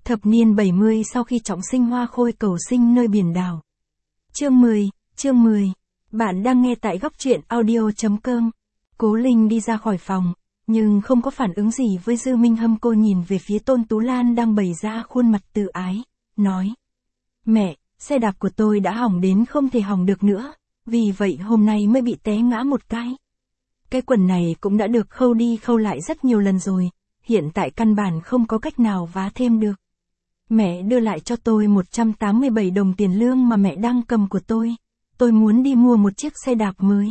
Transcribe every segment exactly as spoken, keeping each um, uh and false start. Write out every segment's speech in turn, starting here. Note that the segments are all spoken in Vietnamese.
Thập niên bảy mươi sau khi trọng sinh hoa khôi cầu sinh nơi biển đảo. Chương mười, chương mười. Bạn đang nghe tại góc truyện audio.com. Cố Linh đi ra khỏi phòng, nhưng không có phản ứng gì với Dư Minh Hâm. Cô nhìn về phía Tôn Tú Lan đang bày ra khuôn mặt tự ái, nói. Mẹ, xe đạp của tôi đã hỏng đến không thể hỏng được nữa, vì vậy hôm nay mới bị té ngã một cái. Cái quần này cũng đã được khâu đi khâu lại rất nhiều lần rồi, hiện tại căn bản không có cách nào vá thêm được. Mẹ đưa lại cho tôi một trăm tám mươi bảy đồng tiền lương mà mẹ đang cầm của tôi. Tôi muốn đi mua một chiếc xe đạp mới.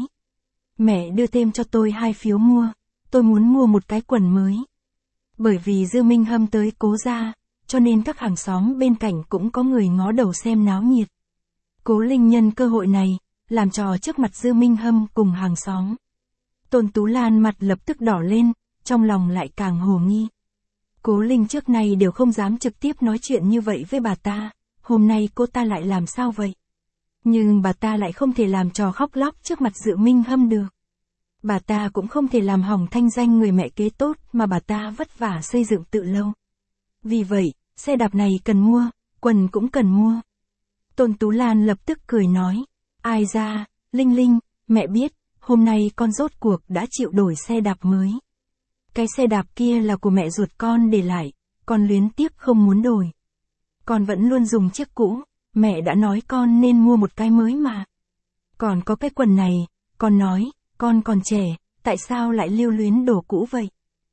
Mẹ đưa thêm cho tôi hai phiếu mua. Tôi muốn mua một cái quần mới. Bởi vì Dư Minh Hâm tới Cố gia, cho nên các hàng xóm bên cạnh cũng có người ngó đầu xem náo nhiệt. Cố Linh nhân cơ hội này, làm trò trước mặt Dư Minh Hâm cùng hàng xóm. Tôn Tú Lan mặt lập tức đỏ lên, trong lòng lại càng hồ nghi. Cố Linh trước nay đều không dám trực tiếp nói chuyện như vậy với bà ta, hôm nay cô ta lại làm sao vậy? Nhưng bà ta lại không thể làm trò khóc lóc trước mặt Dư Minh Hâm được. Bà ta cũng không thể làm hỏng thanh danh người mẹ kế tốt mà bà ta vất vả xây dựng tự lâu. Vì vậy, xe đạp này cần mua, quần cũng cần mua. Tôn Tú Lan lập tức cười nói, ai ra, Linh Linh, mẹ biết, hôm nay con rốt cuộc đã chịu đổi xe đạp mới. Cái xe đạp kia là của mẹ ruột con để lại, con luyến tiếc không muốn đổi. Con vẫn luôn dùng chiếc cũ, mẹ đã nói con nên mua một cái mới mà. Còn có cái quần này, con nói, con còn trẻ, tại sao lại lưu luyến đồ cũ vậy?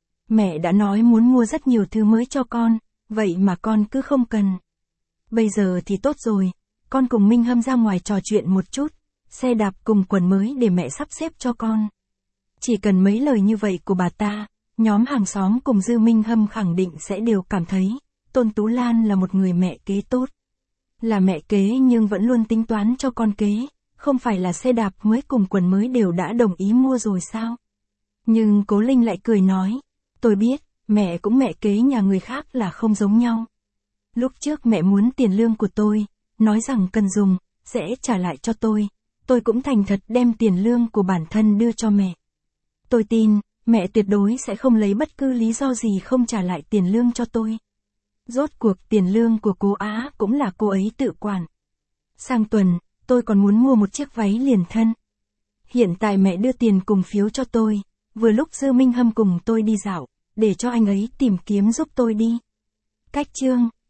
Mẹ đã nói muốn mua rất nhiều thứ mới cho con, vậy mà con cứ không cần. Bây giờ thì tốt rồi, con cùng Minh Hâm ra ngoài trò chuyện một chút, xe đạp cùng quần mới để mẹ sắp xếp cho con. Chỉ cần mấy lời như vậy của bà ta, nhóm hàng xóm cùng Dư Minh Hâm khẳng định sẽ đều cảm thấy, Tôn Tú Lan là một người mẹ kế tốt. Là mẹ kế nhưng vẫn luôn tính toán cho con kế, không phải là xe đạp mới cùng quần mới đều đã đồng ý mua rồi sao? Nhưng Cố Linh lại cười nói, tôi biết, mẹ cũng mẹ kế nhà người khác là không giống nhau. Lúc trước mẹ muốn tiền lương của tôi, nói rằng cần dùng, sẽ trả lại cho tôi, tôi cũng thành thật đem tiền lương của bản thân đưa cho mẹ. Tôi tin, mẹ tuyệt đối sẽ không lấy bất cứ lý do gì không trả lại tiền lương cho tôi. Rốt cuộc tiền lương của cô Á cũng là cô ấy tự quản. Sang tuần, tôi còn muốn mua một chiếc váy liền thân. Hiện tại mẹ đưa tiền cùng phiếu cho tôi, vừa lúc Dư Minh Hâm cùng tôi đi dạo, để cho anh ấy tìm kiếm giúp tôi đi. Cách chương,